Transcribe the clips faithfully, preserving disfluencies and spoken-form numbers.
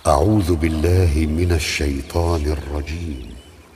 أعوذ بالله من الشيطان الرجيم.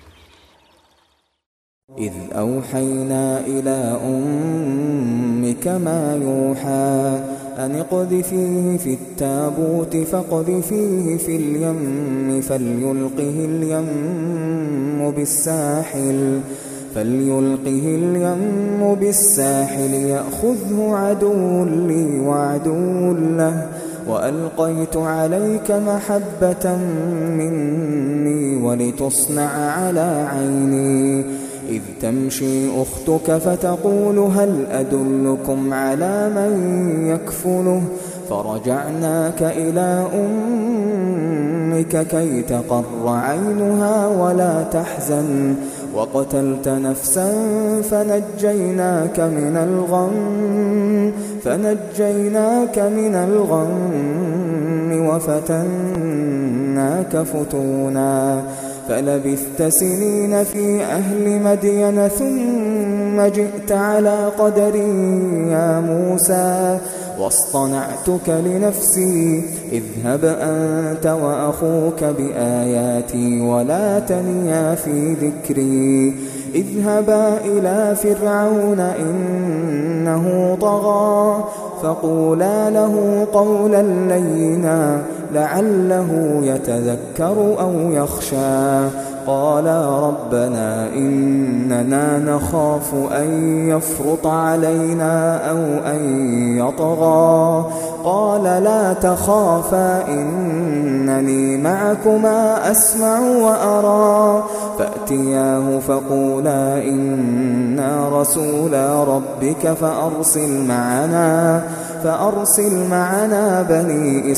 إذ أوحينا إلى أمك ما يوحى أن اقذفيه في التابوت فاقذفيه في اليم فليلقه اليم بالساحل فليلقه اليم بالساحل يأخذه عدو لي وعدو له وألقيت عليك محبة مني ولتصنع على عيني إذ تمشي أختك فتقول هل أدلكم على من يكفله فرجعناك إلى أمك كي تقر عينها ولا تحزن وقتلت نفسا فنجيناك من الغم فنجيناك من الغم وفتناك فتونا فلبثت سنين في أهل مدين ثم جئت على قدري يا موسى واصطنعتك لنفسي اذهب أنت وأخوك بآياتي ولا تنيا في ذكري اذهبا إلى فرعون إنه طغى فقولا له قولا لينا لعله يتذكر أو يخشى قالا ربنا إننا نخاف أن يفرط علينا أو أن يطغى قال لا تخافا إنني معكما أسمع وأرى فأتياه فقولا إنا رسولا ربك فأرسل معنا فأرسل معنا بني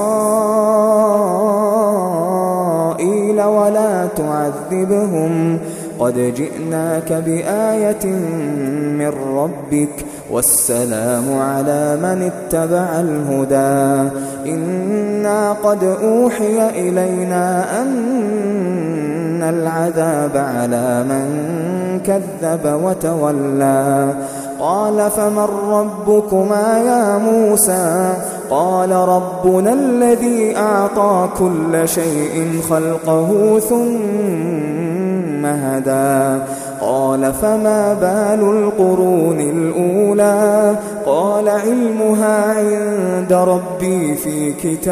إسرائيل ولا تعذبهم قد جئناك بآية من ربك والسلام على من اتبع الهدى إنا قد أوحي إلينا أن العذاب على من كذب وتولى قال فمن ربكما يا موسى قال ربنا الذي أعطى كل شيء خلقه ثم هدى قال فما بال القرون الأولى قال علمها عند ربي في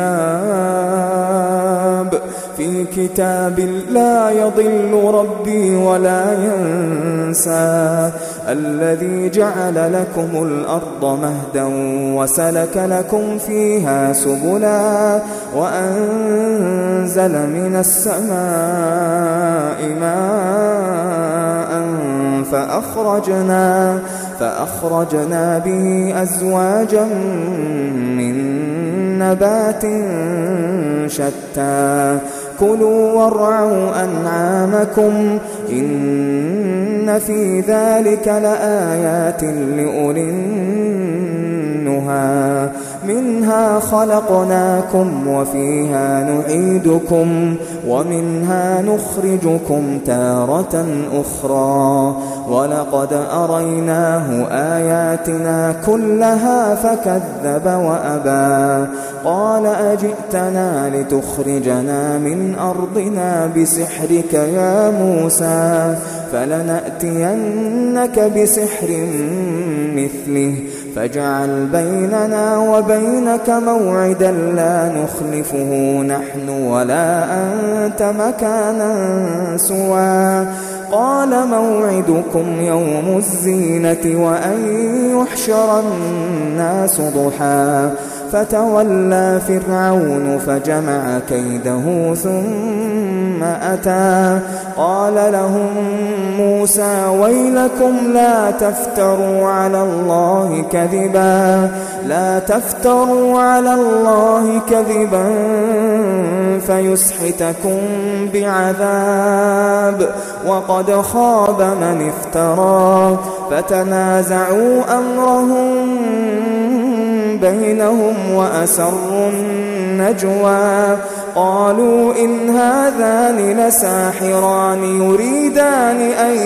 كتاب في كتاب لا يضل ربي ولا ينسى الذي جعل لكم الأرض مهدا وسلك لكم فيها سبلا وأنزل من السماء ماء فأخرجنا فأخرجنا به أزواجا من نبات شتى كلوا وارعوا أنعامكم إن في ذلك لآيات لأولي النهى منها خلقناكم وفيها نعيدكم ومنها نخرجكم تارة أخرى ولقد أريناه آياتنا كلها فكذب وأبى قال أجئتنا لتخرجنا من أرضنا بسحرك يا موسى فلنأتينك بسحر مثله فاجعل بيننا وبينك موعدا لا نخلفه نحن ولا أنت مكانا سوى قال موعدكم يوم الزينة وأن يحشر الناس ضحى فتولى فرعون فجمع كيده ثم أتى قال لهم موسى ويلكم لا تفتروا على الله كذبا لا تفتروا على الله كذبا فيسحتكم بعذاب وقد خاب من افترى فتنازعوا أمرهم بينهم وأسروا النجوى قالوا إن هذان لساحران يريدان أن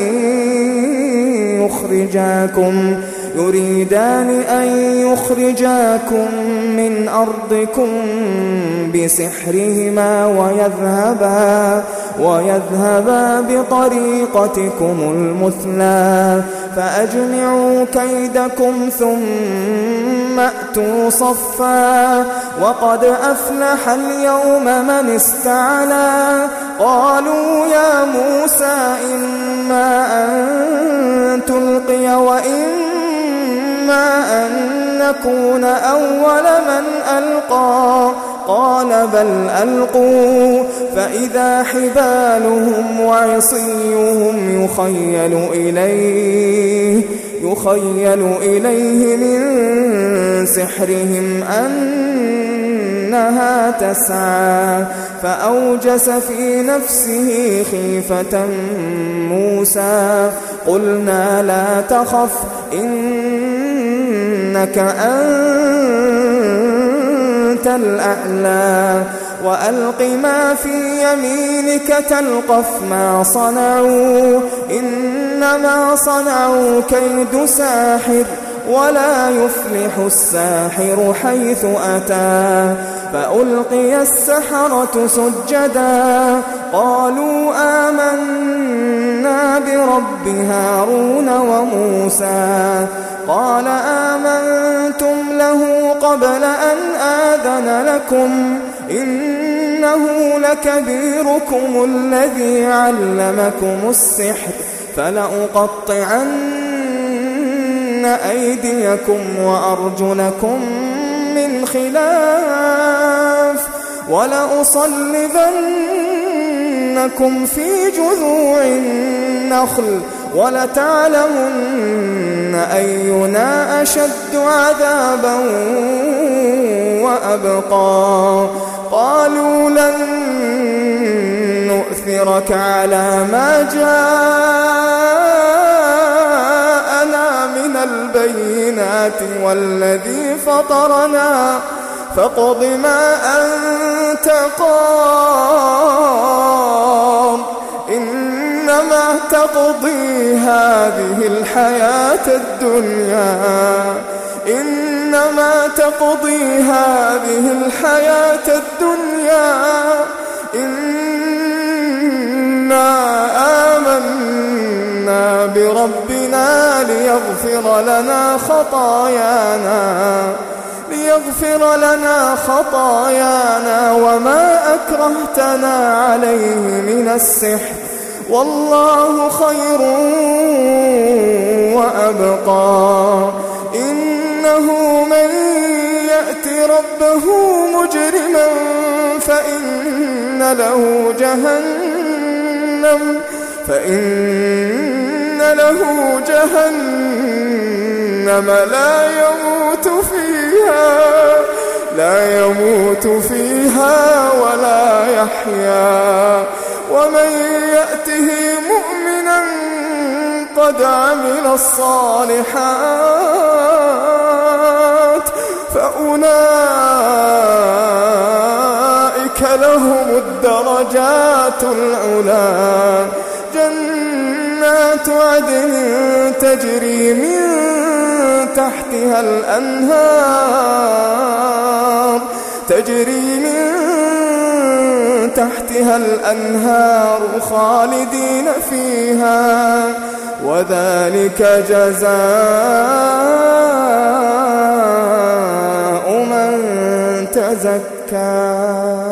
يخرجاكم يريدان أن يخرجاكم من أرضكم بسحرهما ويذهبا, ويذهبا بطريقتكم المثلى فأجمعوا كيدكم ثم أتوا صفا وقد أفلح اليوم من استعلى. قالوا يا موسى إما أن تلقي وإما أن نكون أول من ألقى قال بل ألقوا فإذا حبالهم وعصيهم يخيل إليه, يخيل إليه من سحرهم أنها تسعى فأوجس في نفسه خيفة موسى قلنا لا تخف إنك أنت الأعلى وألق ما في يمينك تلقف ما صنعوا إنما صنعوا كيد ساحر ولا يفلح الساحر حيث أتى. فألقي السحرة سجدا قالوا آمنا برب هارون وموسى قال آمنتم له قبل أن آذن لكم إنه لكبيركم الذي علمكم السحر فلأقطعن أيديكم وأرجلكم من خلاف ولأصلبنكم في جذوع النخل ولتعلمن أينا أشد عذابا وأبقى. قالوا لن نؤثرك على ما جاءنا من البينات والذي فطرنا فاقض ما أنت قاض إنما تقضي هذه الحياة الدنيا إنما تقضي هذه الحياة الدنيا إنا آمنا بربنا ليغفر لنا خطايانا ليغفر لنا خطايانا وما أكرهتنا عليه من السحر والله خير وأبقى. إنه من يأت ربه مجرما فإن له جهنم فإن له جهنم لا يموت فيها لا يموت فيها ولا يحيا ومن يأته مؤمنا قد عمل الصالحات فأولئك لهم الدرجات العلى جنات عدن تجري من تحتها الأنهار تجري من تحتها الأنهار خالدين فيها وذلك جزاء من تزكى.